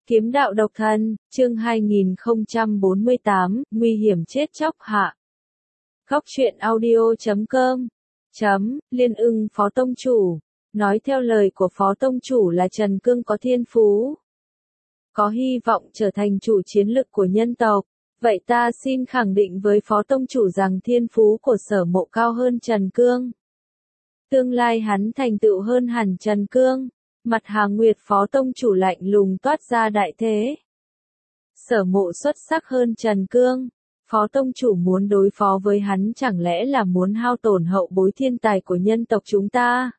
Kiếm đạo độc thân, chương 2048, nguy hiểm chết chóc hạ. Góc truyện audio.com. Liên ưng phó tông chủ. Nói theo lời của phó tông chủ là Trần Cương có thiên phú, có hy vọng trở thành chủ chiến lực của nhân tộc. Vậy ta xin khẳng định với phó tông chủ rằng thiên phú của Sở Mộ cao hơn Trần Cương. Tương lai hắn thành tựu hơn hẳn Trần Cương. Mặt Hà Nguyệt phó tông chủ lạnh lùng toát ra đại thế. Sở Mộ xuất sắc hơn Trần Cương. Phó tông chủ muốn đối phó với hắn chẳng lẽ là muốn hao tổn hậu bối thiên tài của nhân tộc chúng ta?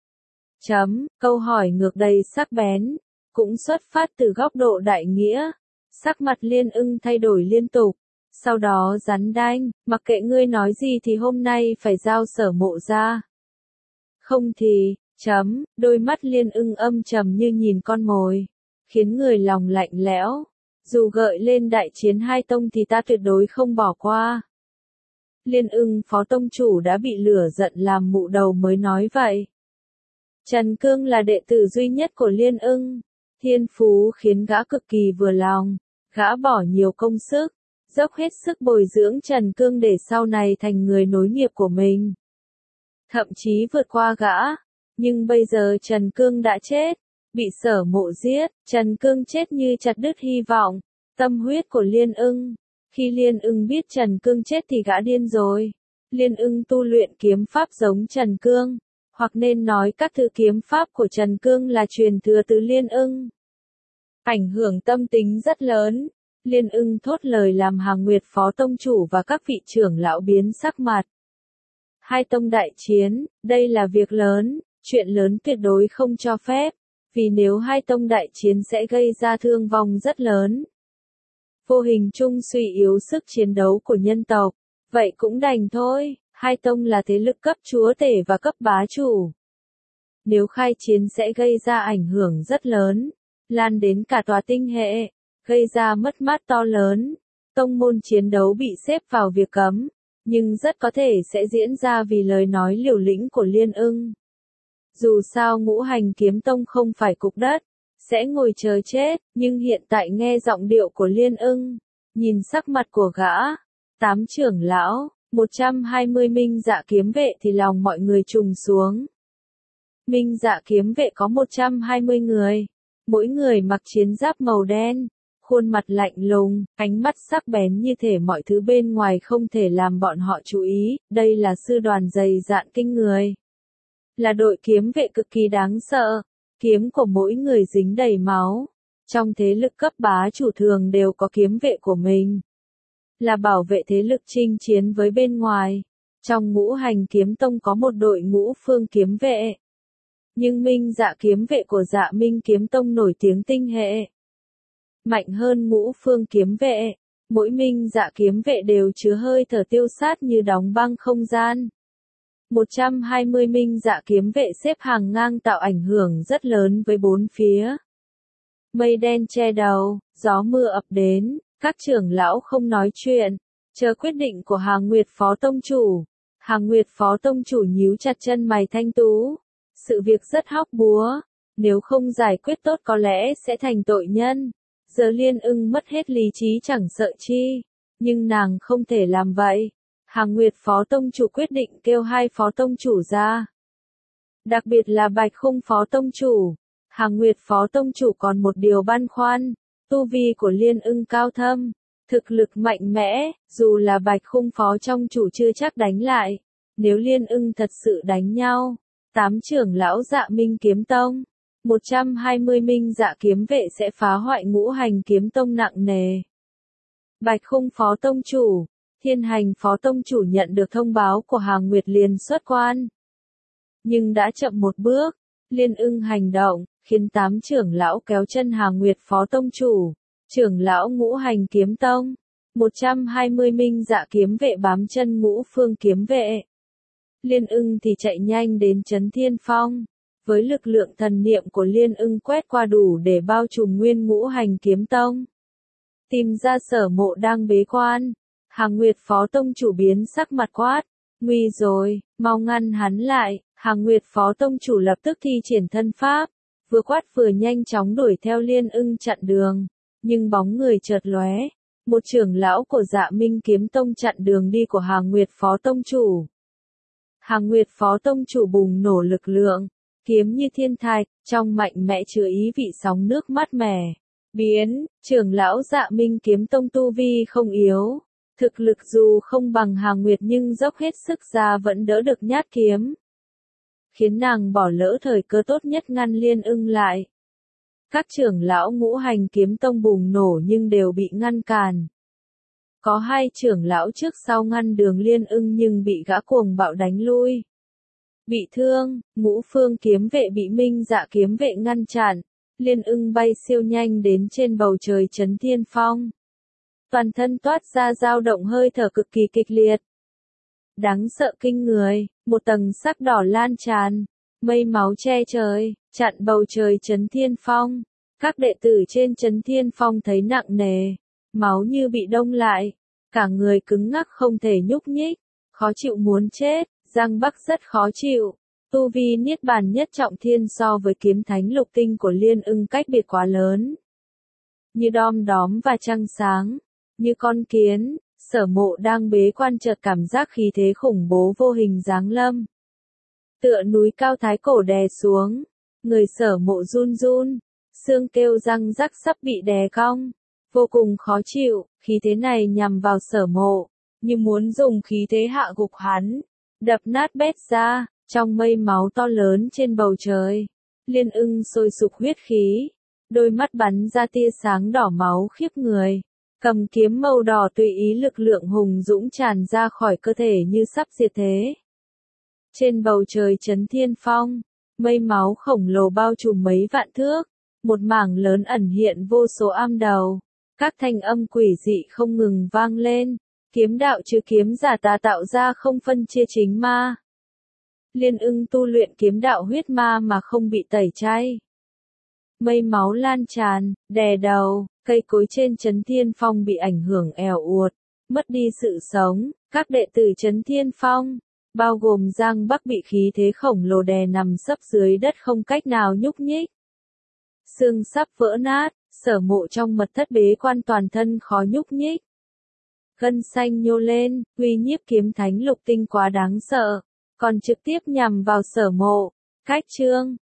Câu hỏi ngược đầy sắc bén, cũng xuất phát từ góc độ đại nghĩa. Sắc mặt Liên Ưng thay đổi liên tục. Sau đó rắn đanh, mặc kệ ngươi nói gì thì hôm nay phải giao Sở Mộ ra. Không thì, đôi mắt Liên Ưng âm trầm như nhìn con mồi, khiến người lòng lạnh lẽo. Dù gợi lên đại chiến hai tông thì ta tuyệt đối không bỏ qua. Liên Ưng phó tông chủ đã bị lửa giận làm mụ đầu mới nói vậy. Trần Cương là đệ tử duy nhất của Liên Ưng. Thiên phú khiến gã cực kỳ vừa lòng. Gã bỏ nhiều công sức, dốc hết sức bồi dưỡng Trần Cương để sau này thành người nối nghiệp của mình. Thậm chí vượt qua gã. Nhưng bây giờ Trần Cương đã chết, bị Sở Mộ giết, Trần Cương chết như chặt đứt hy vọng, tâm huyết của Liên Ưng. Khi Liên Ưng biết Trần Cương chết thì gã điên rồi. Liên Ưng tu luyện kiếm pháp giống Trần Cương, hoặc nên nói các thứ kiếm pháp của Trần Cương là truyền thừa từ Liên Ưng. Ảnh hưởng tâm tính rất lớn. Liên Ưng thốt lời làm Hà Nguyệt phó tông chủ và các vị trưởng lão biến sắc mặt. Hai tông đại chiến, đây là việc lớn, chuyện lớn tuyệt đối không cho phép, vì nếu hai tông đại chiến sẽ gây ra thương vong rất lớn. Vô hình chung suy yếu sức chiến đấu của nhân tộc, vậy cũng đành thôi, hai tông là thế lực cấp chúa tể và cấp bá chủ. Nếu khai chiến sẽ gây ra ảnh hưởng rất lớn, lan đến cả tòa tinh hệ, gây ra mất mát to lớn, tông môn chiến đấu bị xếp vào việc cấm. Nhưng rất có thể sẽ diễn ra vì lời nói liều lĩnh của Liên Ưng. Dù sao Ngũ Hành Kiếm Tông không phải cục đất, sẽ ngồi chờ chết, nhưng hiện tại nghe giọng điệu của Liên Ưng, nhìn sắc mặt của gã, 8 trưởng lão, 120 minh dạ kiếm vệ thì lòng mọi người trùng xuống. Minh dạ kiếm vệ có 120 người, mỗi người mặc chiến giáp màu đen. Khuôn mặt lạnh lùng, ánh mắt sắc bén như thể mọi thứ bên ngoài không thể làm bọn họ chú ý, đây là sư đoàn dày dạn kinh người. Là đội kiếm vệ cực kỳ đáng sợ, kiếm của mỗi người dính đầy máu. Trong thế lực cấp bá chủ thường đều có kiếm vệ của mình. Là bảo vệ thế lực chinh chiến với bên ngoài. Trong Ngũ Hành Kiếm Tông có một đội Ngũ Phương kiếm vệ. Nhưng Minh Dạ kiếm vệ của Dạ Minh Kiếm Tông nổi tiếng tinh hệ. Mạnh hơn Ngũ Phương kiếm vệ, mỗi minh dạ kiếm vệ đều chứa hơi thở tiêu sát như đóng băng không gian. 120 minh dạ kiếm vệ xếp hàng ngang tạo ảnh hưởng rất lớn với bốn phía. Mây đen che đầu, gió mưa ập đến, các trưởng lão không nói chuyện, chờ quyết định của Hà Nguyệt phó tông chủ. Hà Nguyệt phó tông chủ nhíu chặt chân mày thanh tú. Sự việc rất hóc búa, nếu không giải quyết tốt có lẽ sẽ thành tội nhân. Giờ Liên Ưng mất hết lý trí chẳng sợ chi, nhưng nàng không thể làm vậy. Hà Nguyệt phó tông chủ quyết định kêu hai phó tông chủ ra. Đặc biệt là Bạch Khung phó tông chủ. Hà Nguyệt phó tông chủ còn một điều băn khoăn, tu vi của Liên Ưng cao thâm, thực lực mạnh mẽ, dù là Bạch Khung phó tông chủ chưa chắc đánh lại. Nếu Liên Ưng thật sự đánh nhau, 8 trưởng lão Dạ Minh Kiếm Tông, 120 minh dạ kiếm vệ sẽ phá hoại Ngũ Hành Kiếm Tông nặng nề. Bạch Khung phó tông chủ, Thiên Hành phó tông chủ nhận được thông báo của Hà Nguyệt liền xuất quan. Nhưng đã chậm một bước, Liên Ưng hành động, khiến 8 trưởng lão kéo chân Hà Nguyệt phó tông chủ, trưởng lão Ngũ Hành Kiếm Tông, 120 minh dạ kiếm vệ bám chân Ngũ Phương kiếm vệ. Liên Ưng thì chạy nhanh đến Trấn Thiên Phong. Với lực lượng thần niệm của Liên Ưng quét qua đủ để bao trùm nguyên Ngũ Hành Kiếm Tông. Tìm ra Sở Mộ đang bế quan. Hà Nguyệt phó tông chủ biến sắc mặt quát. Nguy rồi, mau ngăn hắn lại. Hà Nguyệt phó tông chủ lập tức thi triển thân pháp. vừa quát vừa nhanh chóng đuổi theo Liên Ưng chặn đường, nhưng bóng người chợt lóe, một trưởng lão của Dạ Minh Kiếm Tông chặn đường đi của Hà Nguyệt Phó Tông Chủ. Hà Nguyệt Phó Tông Chủ bùng nổ lực lượng, kiếm như thiên thạch, trong mạnh mẽ chứa ý vị sóng nước mát mẻ. Biến, trưởng lão Dạ Minh Kiếm Tông tu vi không yếu, thực lực dù không bằng Hà Nguyệt nhưng dốc hết sức ra vẫn đỡ được nhát kiếm, khiến nàng bỏ lỡ thời cơ tốt nhất ngăn Liên Ưng lại. Các trưởng lão Ngũ Hành Kiếm Tông bùng nổ nhưng đều bị ngăn cản. Có hai trưởng lão trước sau ngăn đường Liên Ưng nhưng bị gã cuồng bạo đánh lui. Bị thương, Ngũ Phương kiếm vệ bị Minh Dạ kiếm vệ ngăn chặn, Liên Ưng bay siêu nhanh đến trên bầu trời Chấn Thiên Phong. Toàn thân toát ra dao động hơi thở cực kỳ kịch liệt. Đáng sợ kinh người, một tầng sắc đỏ lan tràn, mây máu che trời, chặn bầu trời Chấn Thiên Phong. Các đệ tử trên Chấn Thiên Phong thấy nặng nề, máu như bị đông lại, cả người cứng ngắc không thể nhúc nhích, khó chịu muốn chết, Giang Bắc rất khó chịu. Tu vi niết bàn nhất trọng thiên so với kiếm thánh lục tinh của Liên Ưng cách biệt quá lớn. Như đom đóm và trăng sáng, như con kiến, Sở Mộ đang bế quan chợt cảm giác khí thế khủng bố vô hình giáng lâm. Tựa núi cao thái cổ đè xuống, người Sở Mộ run run, xương kêu răng rắc sắp bị đè cong, vô cùng khó chịu, khí thế này nhằm vào Sở Mộ, như muốn dùng khí thế hạ gục hắn, đập nát bét ra. Trong mây máu to lớn trên bầu trời, Liên Ưng sôi sục huyết khí, đôi mắt bắn ra tia sáng đỏ máu khiếp người, cầm kiếm màu đỏ tùy ý lực lượng hùng dũng tràn ra khỏi cơ thể như sắp diệt thế. Trên bầu trời Chấn Thiên Phong, mây máu khổng lồ bao trùm mấy vạn thước, một mảng lớn ẩn hiện vô số am đầu, các thanh âm quỷ dị không ngừng vang lên, kiếm đạo trừ kiếm giả tà tạo ra không phân chia chính ma. Liên Ưng tu luyện kiếm đạo huyết ma mà không bị tẩy chay. Mây máu lan tràn, đè đầu, cây cối trên Chấn Thiên Phong bị ảnh hưởng èo uột, mất đi sự sống, các đệ tử Chấn Thiên Phong, bao gồm Giang Bắc bị khí thế khổng lồ đè nằm sấp dưới đất không cách nào nhúc nhích. Xương sắp vỡ nát, Sở Mộ trong mật thất bế quan toàn thân khó nhúc nhích. Gân xanh nhô lên, uy nhiếp kiếm thánh lục tinh quá đáng sợ. Còn trực tiếp nhằm vào Sở Mộ. Cách chương